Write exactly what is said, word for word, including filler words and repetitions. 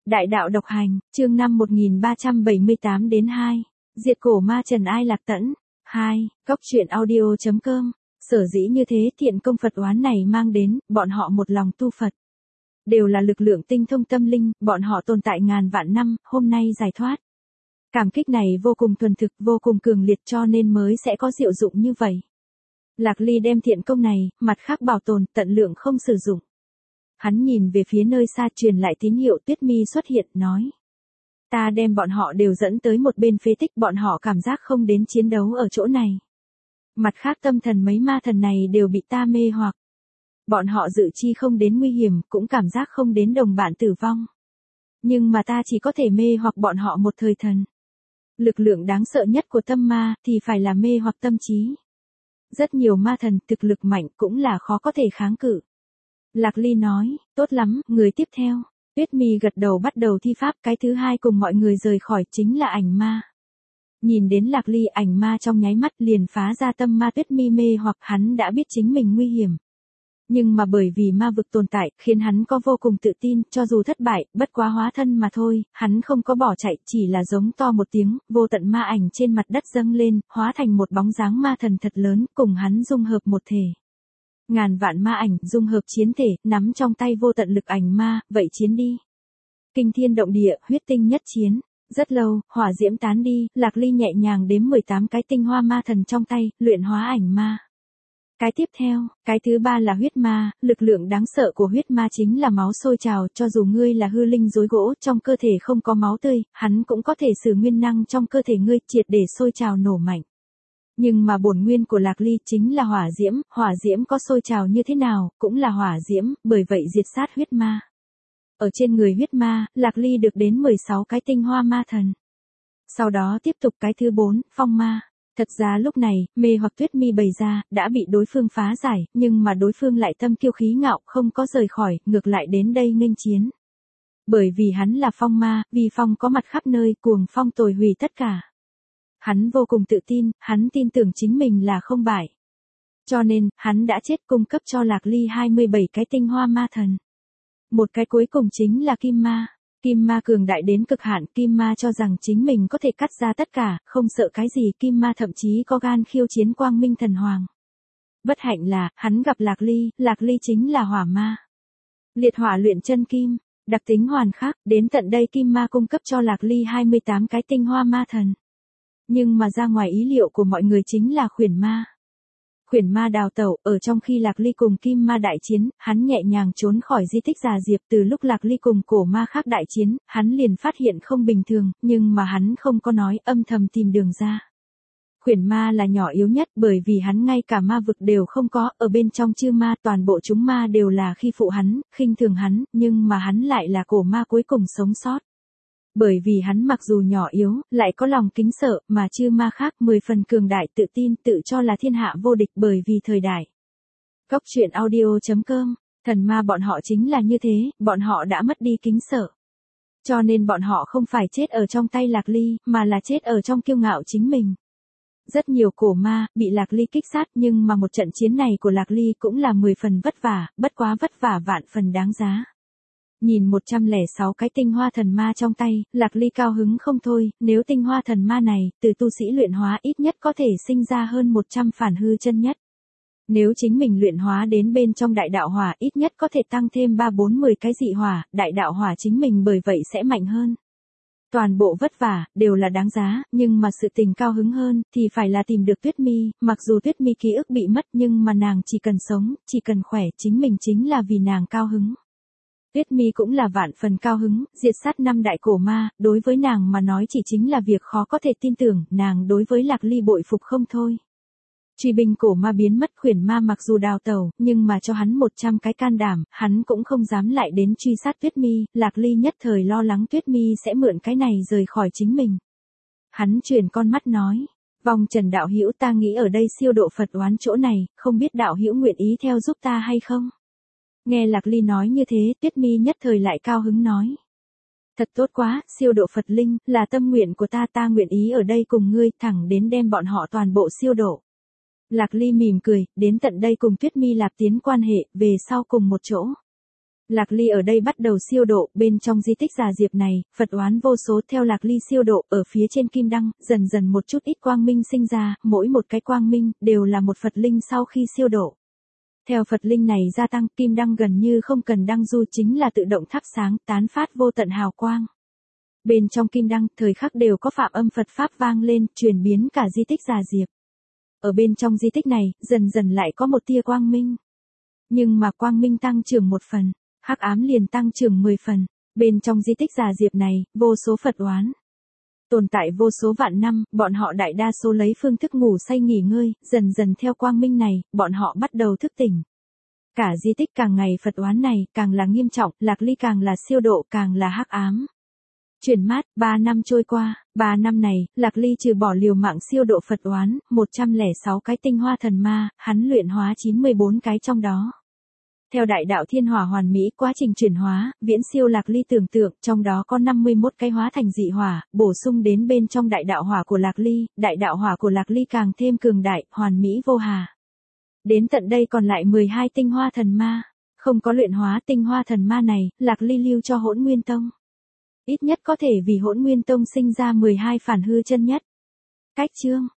Đại đạo độc hành, chương năm một nghìn ba trăm bảy mươi tám đến hai. Diệt cổ ma Trần Ai Lạc Tẫn. hai. Cốc truyện audio chấm com. Sở dĩ như thế thiện công Phật oán này mang đến, bọn họ một lòng tu Phật. Đều là lực lượng tinh thông tâm linh, bọn họ tồn tại ngàn vạn năm, hôm nay giải thoát. Cảm kích này vô cùng thuần thực, vô cùng cường liệt cho nên mới sẽ có diệu dụng như vậy. Lạc Ly đem thiện công này, mặt khác bảo tồn, tận lượng không sử dụng. Hắn nhìn về phía nơi xa truyền lại tín hiệu Tuyết Mi xuất hiện, nói. Ta đem bọn họ đều dẫn tới một bên phế tích, bọn họ cảm giác không đến chiến đấu ở chỗ này. Mặt khác tâm thần mấy ma thần này đều bị ta mê hoặc. Bọn họ dự chi không đến nguy hiểm, cũng cảm giác không đến đồng bạn tử vong. Nhưng mà ta chỉ có thể mê hoặc bọn họ một thời thần. Lực lượng đáng sợ nhất của tâm ma thì phải là mê hoặc tâm trí. Rất nhiều ma thần thực lực mạnh cũng là khó có thể kháng cự. Lạc Ly nói, tốt lắm, người tiếp theo. Tuyết Mi gật đầu bắt đầu thi pháp, cái thứ hai cùng mọi người rời khỏi chính là ảnh ma. Nhìn đến Lạc Ly, ảnh ma trong nháy mắt liền phá ra tâm ma Tuyết Mi mê hoặc hắn đã biết chính mình nguy hiểm. Nhưng mà bởi vì ma vực tồn tại, khiến hắn có vô cùng tự tin, cho dù thất bại, bất quá hóa thân mà thôi, hắn không có bỏ chạy, chỉ là giống to một tiếng, vô tận ma ảnh trên mặt đất dâng lên, hóa thành một bóng dáng ma thần thật lớn, cùng hắn dung hợp một thể. Ngàn vạn ma ảnh dung hợp chiến thể, nắm trong tay vô tận lực ảnh ma, vậy chiến đi. Kinh thiên động địa, huyết tinh nhất chiến. Rất lâu, hỏa diễm tán đi, Lạc Ly nhẹ nhàng đếm mười tám cái tinh hoa ma thần trong tay, luyện hóa ảnh ma. Cái tiếp theo, cái thứ ba là huyết ma, lực lượng đáng sợ của huyết ma chính là máu sôi trào, cho dù ngươi là hư linh rối gỗ, trong cơ thể không có máu tươi, hắn cũng có thể sử nguyên năng trong cơ thể ngươi, triệt để sôi trào nổ mạnh. Nhưng mà bổn nguyên của Lạc Ly chính là hỏa diễm, hỏa diễm có sôi trào như thế nào, cũng là hỏa diễm, bởi vậy diệt sát huyết ma. Ở trên người huyết ma, Lạc Ly được đến mười sáu cái tinh hoa ma thần. Sau đó tiếp tục cái thứ bốn, phong ma. Thật ra lúc này, mê hoặc Tuyết Mi bày ra, đã bị đối phương phá giải, nhưng mà đối phương lại tâm kiêu khí ngạo, không có rời khỏi, ngược lại đến đây nghênh chiến. Bởi vì hắn là phong ma, vì phong có mặt khắp nơi, cuồng phong tồi hủy tất cả. Hắn vô cùng tự tin, hắn tin tưởng chính mình là không bại. Cho nên, hắn đã chết cung cấp cho Lạc Ly hai mươi bảy cái tinh hoa ma thần. Một cái cuối cùng chính là kim ma. Kim ma cường đại đến cực hạn, kim ma cho rằng chính mình có thể cắt ra tất cả, không sợ cái gì, kim ma thậm chí có gan khiêu chiến quang minh thần hoàng. Bất hạnh là, hắn gặp Lạc Ly, Lạc Ly chính là hỏa ma. Liệt hỏa luyện chân kim, đặc tính hoàn khắc, đến tận đây kim ma cung cấp cho Lạc Ly hai mươi tám cái tinh hoa ma thần. Nhưng mà ra ngoài ý liệu của mọi người chính là khuyển ma. Khuyển ma đào tẩu, ở trong khi Lạc Ly cùng kim ma đại chiến, hắn nhẹ nhàng trốn khỏi di tích già diệp, từ lúc Lạc Ly cùng cổ ma khác đại chiến, hắn liền phát hiện không bình thường, nhưng mà hắn không có nói, âm thầm tìm đường ra. Khuyển ma là nhỏ yếu nhất bởi vì hắn ngay cả ma vực đều không có, ở bên trong chư ma toàn bộ chúng ma đều là khi phụ hắn, khinh thường hắn, nhưng mà hắn lại là cổ ma cuối cùng sống sót. Bởi vì hắn mặc dù nhỏ yếu, lại có lòng kính sợ, mà chư ma khác mười phần cường đại tự tin tự cho là thiên hạ vô địch bởi vì thời đại. Cốc truyện audio chấm com, thần ma bọn họ chính là như thế, bọn họ đã mất đi kính sợ. Cho nên bọn họ không phải chết ở trong tay Lạc Ly, mà là chết ở trong kiêu ngạo chính mình. Rất nhiều cổ ma, bị Lạc Ly kích sát nhưng mà một trận chiến này của Lạc Ly cũng là mười phần vất vả, bất quá vất vả vạn phần đáng giá. Nhìn một trăm lẻ sáu cái tinh hoa thần ma trong tay, Lạc Ly cao hứng không thôi, nếu tinh hoa thần ma này, từ tu sĩ luyện hóa ít nhất có thể sinh ra hơn một trăm phản hư chân nhất. Nếu chính mình luyện hóa đến bên trong đại đạo hỏa ít nhất có thể tăng thêm ba bốn mười cái dị hỏa, đại đạo hỏa chính mình bởi vậy sẽ mạnh hơn. Toàn bộ vất vả, đều là đáng giá, nhưng mà sự tình cao hứng hơn, thì phải là tìm được Tuyết Mi, mặc dù Tuyết Mi ký ức bị mất nhưng mà nàng chỉ cần sống, chỉ cần khỏe, chính mình chính là vì nàng cao hứng. Tuyết Mi cũng là vạn phần cao hứng, diệt sát năm đại cổ ma, đối với nàng mà nói chỉ chính là việc khó có thể tin tưởng, nàng đối với Lạc Ly bội phục không thôi. Truy binh cổ ma biến mất, khuyển ma mặc dù đào tẩu, nhưng mà cho hắn một trăm cái can đảm, hắn cũng không dám lại đến truy sát Tuyết Mi, Lạc Ly nhất thời lo lắng Tuyết Mi sẽ mượn cái này rời khỏi chính mình. Hắn chuyển con mắt nói, vòng Trần đạo hữu ta nghĩ ở đây siêu độ Phật oán chỗ này, không biết đạo hữu nguyện ý theo giúp ta hay không? Nghe Lạc Ly nói như thế, Tuyết Mi nhất thời lại cao hứng nói. Thật tốt quá, siêu độ Phật linh, là tâm nguyện của ta, ta nguyện ý ở đây cùng ngươi, thẳng đến đem bọn họ toàn bộ siêu độ. Lạc Ly mỉm cười, đến tận đây cùng Tuyết Mi lạp tiến quan hệ, về sau cùng một chỗ. Lạc Ly ở đây bắt đầu siêu độ, bên trong di tích Già Diệp này, Phật oán vô số theo Lạc Ly siêu độ, ở phía trên kim đăng, dần dần một chút ít quang minh sinh ra, mỗi một cái quang minh, đều là một Phật linh sau khi siêu độ. Theo Phật linh này gia tăng, kim đăng gần như không cần đăng du chính là tự động thắp sáng, tán phát vô tận hào quang. Bên trong kim đăng, thời khắc đều có phạm âm Phật Pháp vang lên, truyền biến cả di tích Già Diệp. Ở bên trong di tích này, dần dần lại có một tia quang minh. Nhưng mà quang minh tăng trưởng một phần, hắc ám liền tăng trưởng mười phần. Bên trong di tích Già Diệp này, vô số Phật oán tồn tại vô số vạn năm, bọn họ đại đa số lấy phương thức ngủ say nghỉ ngơi, dần dần theo quang minh này, bọn họ bắt đầu thức tỉnh. Cả di tích càng ngày Phật oán này, càng là nghiêm trọng, Lạc Ly càng là siêu độ, càng là hắc ám. Chuyển mát, ba năm trôi qua, ba năm này, Lạc Ly trừ bỏ liều mạng siêu độ Phật oán, một trăm lẻ sáu cái tinh hoa thần ma, hắn luyện hóa chín mươi bốn cái trong đó. Theo đại đạo thiên hỏa hoàn mỹ, quá trình chuyển hóa, viễn siêu Lạc Ly tưởng tượng, trong đó có năm mươi mốt cái hóa thành dị hỏa, bổ sung đến bên trong đại đạo hỏa của Lạc Ly, đại đạo hỏa của Lạc Ly càng thêm cường đại, hoàn mỹ vô hà. Đến tận đây còn lại mười hai tinh hoa thần ma, không có luyện hóa tinh hoa thần ma này, Lạc Ly lưu cho Hỗn Nguyên Tông. Ít nhất có thể vì Hỗn Nguyên Tông sinh ra mười hai phản hư chân nhất. Cách chương